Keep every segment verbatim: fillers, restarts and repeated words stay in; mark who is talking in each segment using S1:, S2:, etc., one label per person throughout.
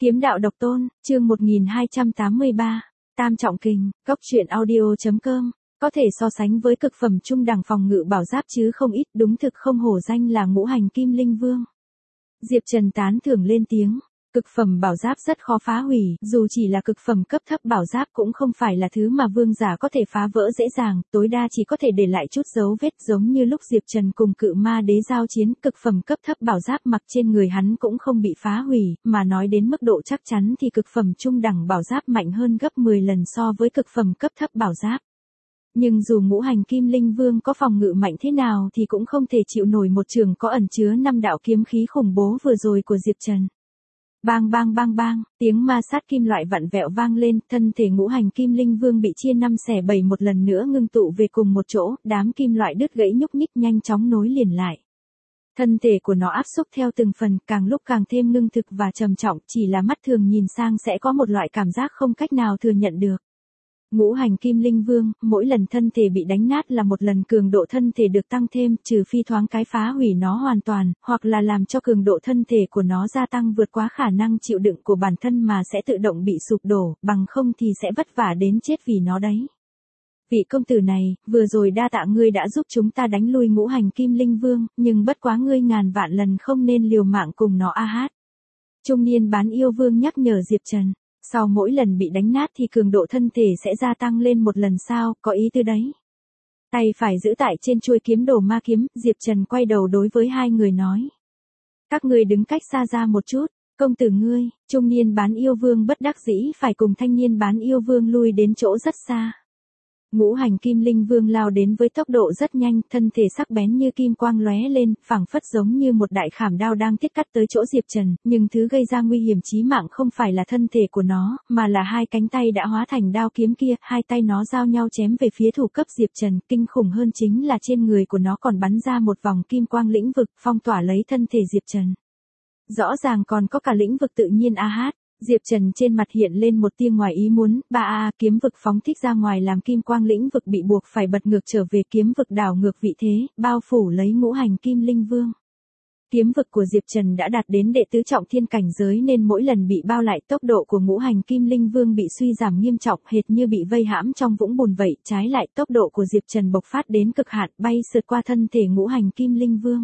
S1: Kiếm đạo độc tôn, chương một nghìn hai trăm tám mươi ba, Tam trọng kình, góc truyện audio.com, có thể so sánh với cực phẩm trung đẳng phòng ngự bảo giáp chứ không ít, đúng thực không hổ danh là ngũ hành kim linh vương. Diệp Trần tán thưởng lên tiếng, cực phẩm bảo giáp rất khó phá hủy, dù chỉ là cực phẩm cấp thấp bảo giáp cũng không phải là thứ mà vương giả có thể phá vỡ dễ dàng, tối đa chỉ có thể để lại chút dấu vết, giống như lúc Diệp Trần cùng cự ma đế giao chiến, cực phẩm cấp thấp bảo giáp mặc trên người hắn cũng không bị phá hủy, mà nói đến mức độ chắc chắn thì cực phẩm trung đẳng bảo giáp mạnh hơn gấp mười lần so với cực phẩm cấp thấp bảo giáp. Nhưng dù ngũ hành kim linh vương có phòng ngự mạnh thế nào thì cũng không thể chịu nổi một trường có ẩn chứa năm đạo kiếm khí khủng bố vừa rồi của Diệp Trần. Bang bang bang bang, tiếng ma sát kim loại vặn vẹo vang lên, thân thể ngũ hành kim linh vương bị chia năm xẻ bảy một lần nữa ngưng tụ về cùng một chỗ, đám kim loại đứt gãy nhúc nhích nhanh chóng nối liền lại. Thân thể của nó áp xúc theo từng phần, càng lúc càng thêm ngưng thực và trầm trọng, chỉ là mắt thường nhìn sang sẽ có một loại cảm giác không cách nào thừa nhận được. Ngũ hành kim linh vương, mỗi lần thân thể bị đánh nát là một lần cường độ thân thể được tăng thêm, trừ phi thoáng cái phá hủy nó hoàn toàn, hoặc là làm cho cường độ thân thể của nó gia tăng vượt quá khả năng chịu đựng của bản thân mà sẽ tự động bị sụp đổ, bằng không thì sẽ vất vả đến chết vì nó đấy. Vị công tử này, vừa rồi đa tạ ngươi đã giúp chúng ta đánh lui ngũ hành kim linh vương, nhưng bất quá ngươi ngàn vạn lần không nên liều mạng cùng nó a hát. Trung niên bán yêu vương nhắc nhở Diệp Trần. Sau mỗi lần bị đánh nát thì cường độ thân thể sẽ gia tăng lên một lần sao, có ý tư đấy. Tay phải giữ tại trên chuôi kiếm đồ ma kiếm, Diệp Trần quay đầu đối với hai người nói. Các ngươi đứng cách xa ra một chút, công tử ngươi, trung niên bán yêu vương bất đắc dĩ phải cùng thanh niên bán yêu vương lui đến chỗ rất xa. Ngũ hành kim linh vương lao đến với tốc độ rất nhanh, thân thể sắc bén như kim quang lóe lên, phảng phất giống như một đại khảm đao đang thiết cắt tới chỗ Diệp Trần, nhưng thứ gây ra nguy hiểm chí mạng không phải là thân thể của nó, mà là hai cánh tay đã hóa thành đao kiếm kia, hai tay nó giao nhau chém về phía thủ cấp Diệp Trần, kinh khủng hơn chính là trên người của nó còn bắn ra một vòng kim quang lĩnh vực, phong tỏa lấy thân thể Diệp Trần. Rõ ràng còn có cả lĩnh vực tự nhiên a hát. Diệp Trần trên mặt hiện lên một tia ngoài ý muốn, ba a kiếm vực phóng thích ra ngoài làm kim quang lĩnh vực bị buộc phải bật ngược trở về, kiếm vực đảo ngược vị thế, bao phủ lấy ngũ hành kim linh vương. Kiếm vực của Diệp Trần đã đạt đến đệ tứ trọng thiên cảnh giới nên mỗi lần bị bao lại tốc độ của ngũ hành kim linh vương bị suy giảm nghiêm trọng, hệt như bị vây hãm trong vũng bùn vậy, trái lại tốc độ của Diệp Trần bộc phát đến cực hạn, bay sượt qua thân thể ngũ hành kim linh vương.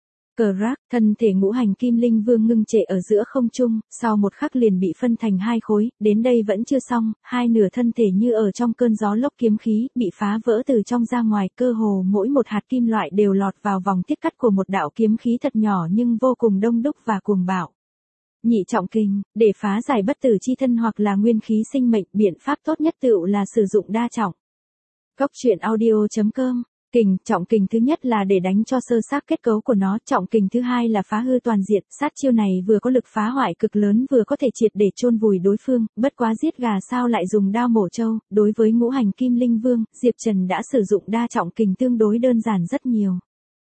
S1: Cờ rác, thân thể ngũ hành kim linh vương ngưng trệ ở giữa không trung, sau một khắc liền bị phân thành hai khối, đến đây vẫn chưa xong, hai nửa thân thể như ở trong cơn gió lốc kiếm khí, bị phá vỡ từ trong ra ngoài, cơ hồ mỗi một hạt kim loại đều lọt vào vòng thiết cắt của một đạo kiếm khí thật nhỏ nhưng vô cùng đông đúc và cuồng bạo. Nhị trọng kình, để phá giải bất tử chi thân hoặc là nguyên khí sinh mệnh, biện pháp tốt nhất tựu là sử dụng đa trọng. Góc truyện audio.com. Kình, trọng kình thứ nhất là để đánh cho sơ xác kết cấu của nó, trọng kình thứ hai là phá hư toàn diện, sát chiêu này vừa có lực phá hoại cực lớn vừa có thể triệt để chôn vùi đối phương, bất quá giết gà sao lại dùng đao mổ trâu, đối với ngũ hành kim linh vương, Diệp Trần đã sử dụng đa trọng kình tương đối đơn giản rất nhiều.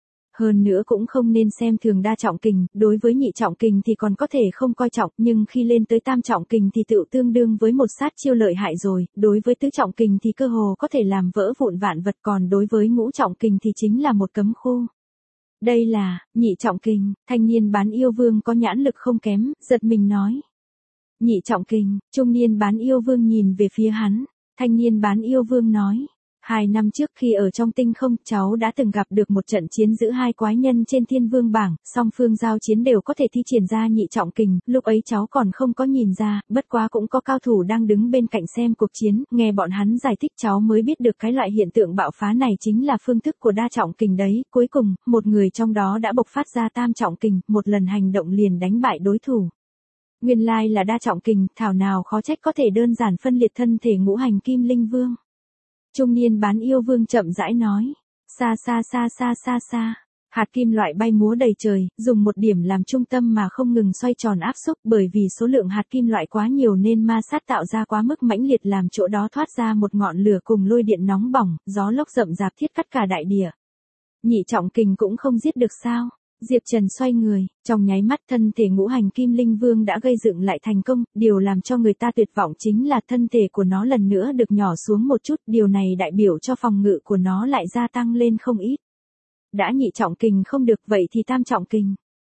S1: Hơn nữa cũng không nên xem thường đa trọng kình, đối với nhị trọng kình thì còn có thể không coi trọng, nhưng khi lên tới tam trọng kình thì tự tương đương với một sát chiêu lợi hại rồi, đối với tứ trọng kình thì cơ hồ có thể làm vỡ vụn vạn vật, còn đối với ngũ trọng kình thì chính là một cấm khu. Đây là, nhị trọng kình, thanh niên bán yêu vương có nhãn lực không kém, giật mình nói. Nhị trọng kình, trung niên bán yêu vương nhìn về phía hắn, thanh niên bán yêu vương nói. Hai năm trước khi ở trong tinh không, cháu đã từng gặp được một trận chiến giữa hai quái nhân trên thiên vương bảng, song phương giao chiến đều có thể thi triển ra nhị trọng kình, lúc ấy cháu còn không có nhìn ra, bất quá cũng có cao thủ đang đứng bên cạnh xem cuộc chiến, nghe bọn hắn giải thích cháu mới biết được cái loại hiện tượng bạo phá này chính là phương thức của đa trọng kình đấy, cuối cùng, một người trong đó đã bộc phát ra tam trọng kình, một lần hành động liền đánh bại đối thủ. Nguyên lai là đa trọng kình, thảo nào khó trách có thể đơn giản phân liệt thân thể ngũ hành kim linh vương. Trung niên bán yêu vương chậm rãi nói, xa xa xa xa xa xa, hạt kim loại bay múa đầy trời, dùng một điểm làm trung tâm mà không ngừng xoay tròn áp xúc, bởi vì số lượng hạt kim loại quá nhiều nên ma sát tạo ra quá mức mãnh liệt làm chỗ đó thoát ra một ngọn lửa cùng lôi điện nóng bỏng, gió lốc rậm rạp thiết cắt cả đại địa. Nhị trọng kình cũng không giết được sao? Diệp Trần xoay người, trong nháy mắt thân thể ngũ hành kim linh vương đã gây dựng lại thành công, điều làm cho người ta tuyệt vọng chính là thân thể của nó lần nữa được nhỏ xuống một chút, điều này đại biểu cho phòng ngự của nó lại gia tăng lên không ít. Đã nhị trọng kình không được vậy thì tam trọng kình.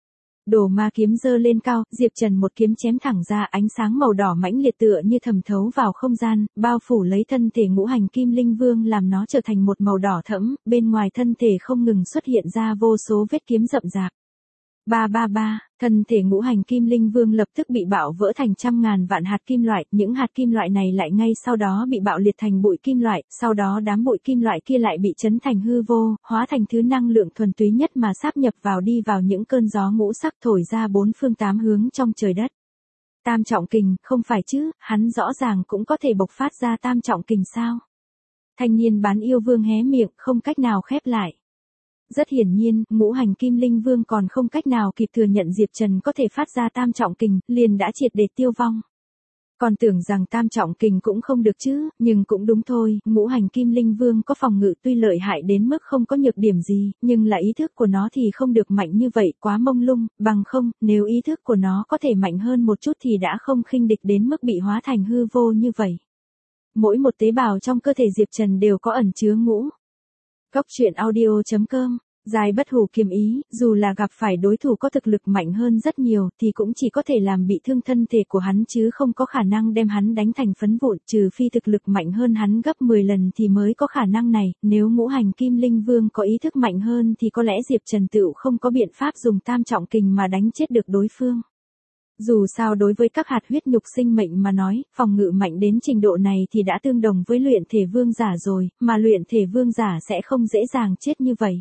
S1: Đồ ma kiếm giơ lên cao, Diệp Trần một kiếm chém thẳng ra, ánh sáng màu đỏ mãnh liệt tựa như thẩm thấu vào không gian, bao phủ lấy thân thể ngũ hành kim linh vương làm nó trở thành một màu đỏ thẫm, bên ngoài thân thể không ngừng xuất hiện ra vô số vết kiếm rậm rạp. Ba ba ba, thân thể ngũ hành kim linh vương lập tức bị bạo vỡ thành trăm ngàn vạn hạt kim loại, những hạt kim loại này lại ngay sau đó bị bạo liệt thành bụi kim loại, sau đó đám bụi kim loại kia lại bị chấn thành hư vô, hóa thành thứ năng lượng thuần túy nhất mà sáp nhập vào đi vào những cơn gió ngũ sắc thổi ra bốn phương tám hướng trong trời đất. Tam trọng kình, không phải chứ, hắn rõ ràng cũng có thể bộc phát ra tam trọng kình sao? Thanh niên bán yêu vương hé miệng, không cách nào khép lại. Rất hiển nhiên, ngũ hành kim linh vương còn không cách nào kịp thừa nhận Diệp Trần có thể phát ra tam trọng kình, liền đã triệt để tiêu vong. Còn tưởng rằng tam trọng kình cũng không được chứ, nhưng cũng đúng thôi, ngũ hành kim linh vương có phòng ngự tuy lợi hại đến mức không có nhược điểm gì, nhưng là ý thức của nó thì không được mạnh như vậy, quá mông lung, bằng không, nếu ý thức của nó có thể mạnh hơn một chút thì đã không khinh địch đến mức bị hóa thành hư vô như vậy. Mỗi một tế bào trong cơ thể Diệp Trần đều có ẩn chứa ngũ. Góc truyện audio chấm com, dài bất hủ kiếm ý, dù là gặp phải đối thủ có thực lực mạnh hơn rất nhiều thì cũng chỉ có thể làm bị thương thân thể của hắn chứ không có khả năng đem hắn đánh thành phấn vụn, trừ phi thực lực mạnh hơn hắn gấp mười lần thì mới có khả năng này, nếu ngũ hành kim linh vương có ý thức mạnh hơn thì có lẽ Diệp Trần tựu không có biện pháp dùng tam trọng kình mà đánh chết được đối phương. Dù sao đối với các hạt huyết nhục sinh mệnh mà nói, phòng ngự mạnh đến trình độ này thì đã tương đồng với luyện thể vương giả rồi, mà luyện thể vương giả sẽ không dễ dàng chết như vậy.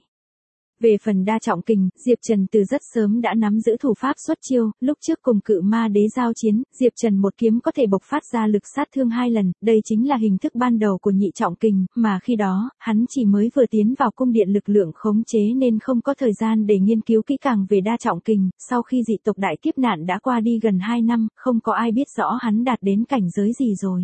S1: Về phần đa trọng kình, Diệp Trần từ rất sớm đã nắm giữ thủ pháp xuất chiêu, lúc trước cùng cự ma đế giao chiến, Diệp Trần một kiếm có thể bộc phát ra lực sát thương hai lần, đây chính là hình thức ban đầu của nhị trọng kình, mà khi đó, hắn chỉ mới vừa tiến vào cung điện lực lượng khống chế nên không có thời gian để nghiên cứu kỹ càng về đa trọng kình, sau khi dị tộc đại kiếp nạn đã qua đi gần hai năm, không có ai biết rõ hắn đạt đến cảnh giới gì rồi.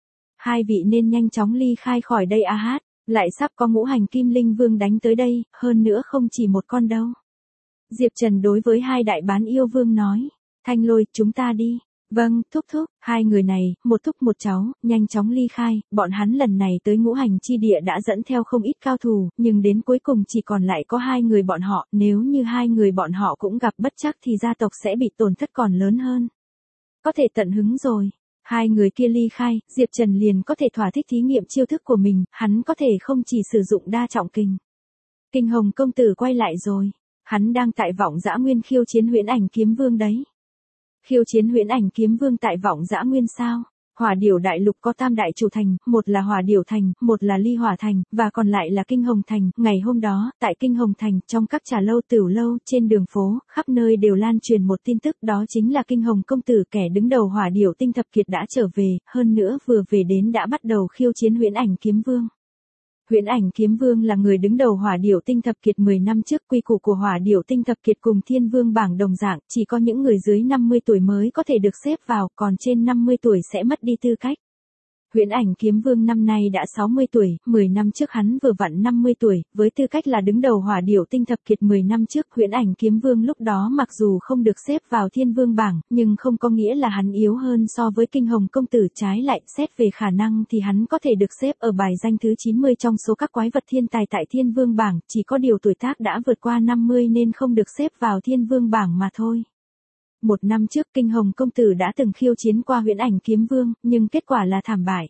S1: Hai vị nên nhanh chóng ly khai khỏi đây a hát. Lại sắp có ngũ hành kim linh vương đánh tới đây, hơn nữa không chỉ một con đâu. Diệp Trần đối với hai đại bán yêu vương nói, Thanh Lôi, chúng ta đi. Vâng, thúc thúc, hai người này, một thúc một cháu, nhanh chóng ly khai, bọn hắn lần này tới ngũ hành chi địa đã dẫn theo không ít cao thủ, nhưng đến cuối cùng chỉ còn lại có hai người bọn họ, nếu như hai người bọn họ cũng gặp bất trắc thì gia tộc sẽ bị tổn thất còn lớn hơn. Có thể tận hứng rồi. Hai người kia ly khai, Diệp Trần liền có thể thỏa thích thí nghiệm chiêu thức của mình, hắn có thể không chỉ sử dụng đa trọng kình. Kinh Hồng công tử quay lại rồi, hắn đang tại Vọng Dã Nguyên khiêu chiến Huyễn Ảnh Kiếm Vương đấy. Khiêu chiến Huyễn Ảnh Kiếm Vương tại Vọng Dã Nguyên sao? Hỏa Điểu Đại Lục có tam đại chủ thành, một là Hỏa Điểu Thành, một là Ly Hỏa Thành, và còn lại là Kinh Hồng Thành. Ngày hôm đó, tại Kinh Hồng Thành, trong các trà lâu tửu lâu, trên đường phố, khắp nơi đều lan truyền một tin tức, đó chính là Kinh Hồng công tử kẻ đứng đầu Hỏa Điểu Tinh Thập Kiệt đã trở về, hơn nữa vừa về đến đã bắt đầu khiêu chiến Huyễn Ảnh Kiếm Vương. Huyễn Ảnh Kiếm Vương là người đứng đầu Hỏa Điểu Tinh Thập Kiệt mười năm trước, quy củ của Hỏa Điểu Tinh Thập Kiệt cùng Thiên Vương bảng đồng dạng, chỉ có những người dưới năm mươi tuổi mới có thể được xếp vào, còn trên năm mươi tuổi sẽ mất đi tư cách. Huyễn Ảnh Kiếm Vương năm nay đã sáu mươi tuổi, mười năm trước hắn vừa vặn năm mươi tuổi, với tư cách là đứng đầu Hỏa Điểu Tinh Thập Kiệt mười năm trước, Huyễn Ảnh Kiếm Vương lúc đó mặc dù không được xếp vào Thiên Vương bảng, nhưng không có nghĩa là hắn yếu hơn so với Kinh Hồng công tử, trái lại, xét về khả năng thì hắn có thể được xếp ở bài danh thứ chín mươi trong số các quái vật thiên tài tại Thiên Vương bảng, chỉ có điều tuổi tác đã vượt qua năm mươi nên không được xếp vào Thiên Vương bảng mà thôi. Một năm trước Kinh Hồng công tử đã từng khiêu chiến qua Huyễn Ảnh Kiếm Vương, nhưng kết quả là thảm bại.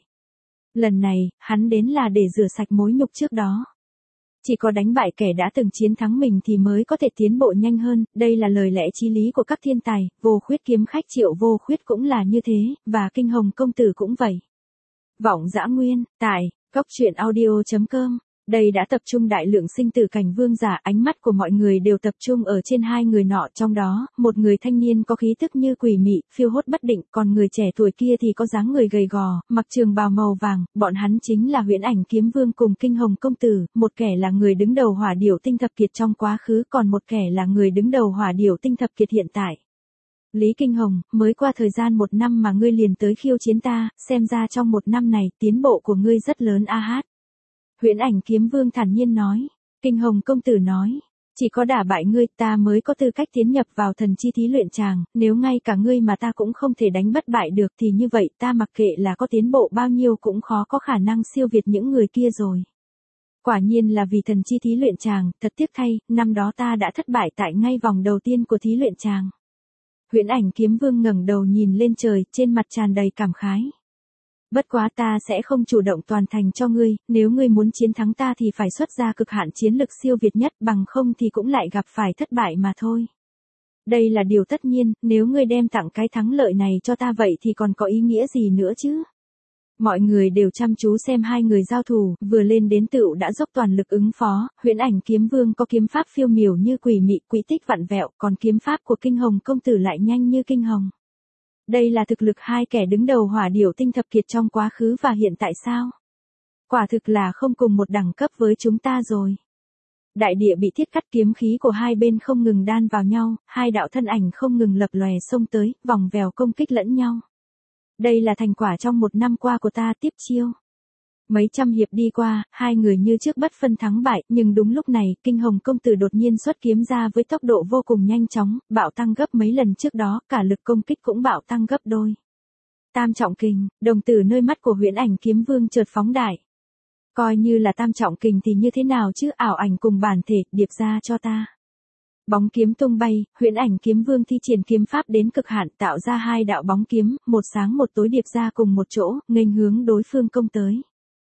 S1: Lần này, hắn đến là để rửa sạch mối nhục trước đó. Chỉ có đánh bại kẻ đã từng chiến thắng mình thì mới có thể tiến bộ nhanh hơn, đây là lời lẽ chí lý của các thiên tài, Vô Khuyết kiếm khách Triệu Vô Khuyết cũng là như thế, và Kinh Hồng công tử cũng vậy. Vọng Dã Nguyên, tại, góc truyện audio chấm com. Đây đã tập trung đại lượng sinh tử cảnh vương giả, ánh mắt của mọi người đều tập trung ở trên hai người nọ, trong đó, một người thanh niên có khí tức như quỷ mị, phiêu hốt bất định, còn người trẻ tuổi kia thì có dáng người gầy gò, mặc trường bào màu vàng, bọn hắn chính là Huyễn Ảnh Kiếm Vương cùng Kinh Hồng công tử, một kẻ là người đứng đầu Hỏa Điểu Tinh Thập Kiệt trong quá khứ, còn một kẻ là người đứng đầu Hỏa Điểu Tinh Thập Kiệt hiện tại. Lý Kinh Hồng, mới qua thời gian một năm mà ngươi liền tới khiêu chiến ta, xem ra trong một năm này, tiến bộ của ngươi rất lớn a hát. Huyễn Ảnh Kiếm Vương thản nhiên nói. Kinh Hồng công tử nói, chỉ có đả bại ngươi ta mới có tư cách tiến nhập vào thần chi thí luyện tràng, nếu ngay cả ngươi mà ta cũng không thể đánh bất bại được thì như vậy ta mặc kệ là có tiến bộ bao nhiêu cũng khó có khả năng siêu việt những người kia rồi. Quả nhiên là vì thần chi thí luyện chàng, thật tiếc thay, năm đó ta đã thất bại tại ngay vòng đầu tiên của thí luyện chàng. Huyễn Ảnh Kiếm Vương ngẩng đầu nhìn lên trời, trên mặt tràn đầy cảm khái. Bất quá ta sẽ không chủ động toàn thành cho ngươi, nếu ngươi muốn chiến thắng ta thì phải xuất ra cực hạn chiến lực siêu việt nhất, bằng không thì cũng lại gặp phải thất bại mà thôi. Đây là điều tất nhiên, nếu ngươi đem tặng cái thắng lợi này cho ta vậy thì còn có ý nghĩa gì nữa chứ? Mọi người đều chăm chú xem hai người giao thủ, vừa lên đến tựu đã dốc toàn lực ứng phó, Huyễn Ảnh Kiếm Vương có kiếm pháp phiêu miểu như quỷ mị, quỹ tích vặn vẹo, còn kiếm pháp của Kinh Hồng công tử lại nhanh như kinh hồng. Đây là thực lực hai kẻ đứng đầu Hỏa Điểu Tinh thập kiệt trong quá khứ và hiện tại sao? Quả thực là không cùng một đẳng cấp với chúng ta rồi. Đại địa bị thiết cắt, kiếm khí của hai bên không ngừng đan vào nhau, hai đạo thân ảnh không ngừng lập lòe xông tới, vòng vèo công kích lẫn nhau. Đây là thành quả trong một năm qua của ta, tiếp chiêu. Mấy trăm hiệp đi qua, hai người như trước bất phân thắng bại, nhưng đúng lúc này, Kinh Hồng công tử đột nhiên xuất kiếm ra với tốc độ vô cùng nhanh chóng, bạo tăng gấp mấy lần trước đó, cả lực công kích cũng bạo tăng gấp đôi. Tam trọng kình, đồng tử nơi mắt của Huyễn Ảnh Kiếm Vương chợt phóng đại. Coi như là tam trọng kình thì như thế nào chứ, ảo ảnh cùng bản thể, điệp ra cho ta. Bóng kiếm tung bay, Huyễn Ảnh Kiếm Vương thi triển kiếm pháp đến cực hạn, tạo ra hai đạo bóng kiếm, một sáng một tối điệp ra cùng một chỗ, nghênh hướng đối phương công tới.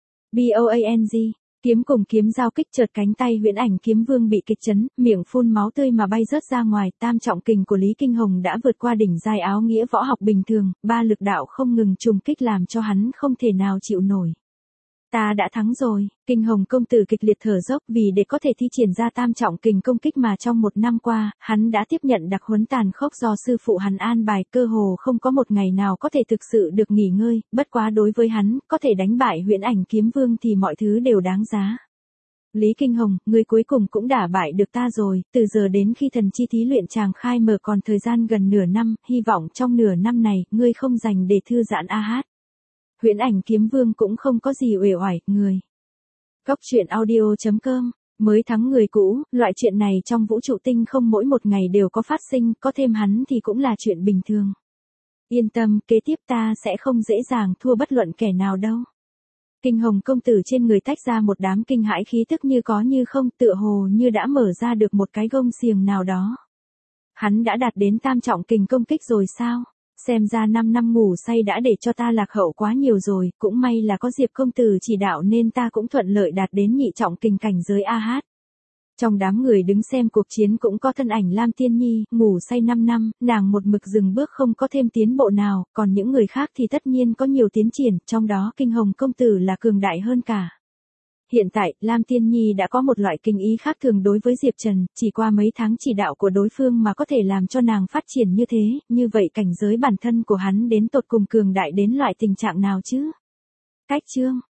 S1: Boang, kiếm cùng kiếm giao kích, chợt cánh tay Huyễn Ảnh Kiếm Vương bị kịch chấn, miệng phun máu tươi mà bay rớt ra ngoài, tam trọng kình của Lý Kinh Hồng đã vượt qua đỉnh giai áo nghĩa võ học bình thường, ba lực đạo không ngừng trùng kích làm cho hắn không thể nào chịu nổi. Ta đã thắng rồi, Kinh Hồng công tử kịch liệt thở dốc, vì để có thể thi triển ra tam trọng kình công kích mà trong một năm qua, hắn đã tiếp nhận đặc huấn tàn khốc do sư phụ hắn an bài, cơ hồ không có một ngày nào có thể thực sự được nghỉ ngơi, bất quá đối với hắn, có thể đánh bại Huyễn Ảnh Kiếm Vương thì mọi thứ đều đáng giá. Lý Kinh Hồng, ngươi cuối cùng cũng đả bại được ta rồi, từ giờ đến khi thần chi thí luyện chàng khai mở còn thời gian gần nửa năm, hy vọng trong nửa năm này, ngươi không dành để thư giãn a hát. Huyễn Ảnh Kiếm Vương cũng không có gì uể oải, người. Góc truyện audio chấm com, mới thắng người cũ, loại chuyện này trong vũ trụ tinh không mỗi một ngày đều có phát sinh, có thêm hắn thì cũng là chuyện bình thường. Yên tâm, kế tiếp ta sẽ không dễ dàng thua bất luận kẻ nào đâu. Kinh Hồng công tử trên người tách ra một đám kinh hãi khí tức như có như không, tựa hồ như đã mở ra được một cái gông xiềng nào đó. Hắn đã đạt đến tam trọng kình công kích rồi sao? Xem ra năm năm ngủ say đã để cho ta lạc hậu quá nhiều rồi, cũng may là có Diệp công tử chỉ đạo nên ta cũng thuận lợi đạt đến nhị trọng kình cảnh giới a hát. Trong đám người đứng xem cuộc chiến cũng có thân ảnh Lam Tiên Nhi, ngủ say năm năm, nàng một mực dừng bước không có thêm tiến bộ nào, còn những người khác thì tất nhiên có nhiều tiến triển, trong đó Kinh Hồng công tử là cường đại hơn cả. Hiện tại, Lam Tiên Nhi đã có một loại kinh ý khác thường đối với Diệp Trần, chỉ qua mấy tháng chỉ đạo của đối phương mà có thể làm cho nàng phát triển như thế, như vậy cảnh giới bản thân của hắn đến tột cùng cường đại đến loại tình trạng nào chứ? Cách chương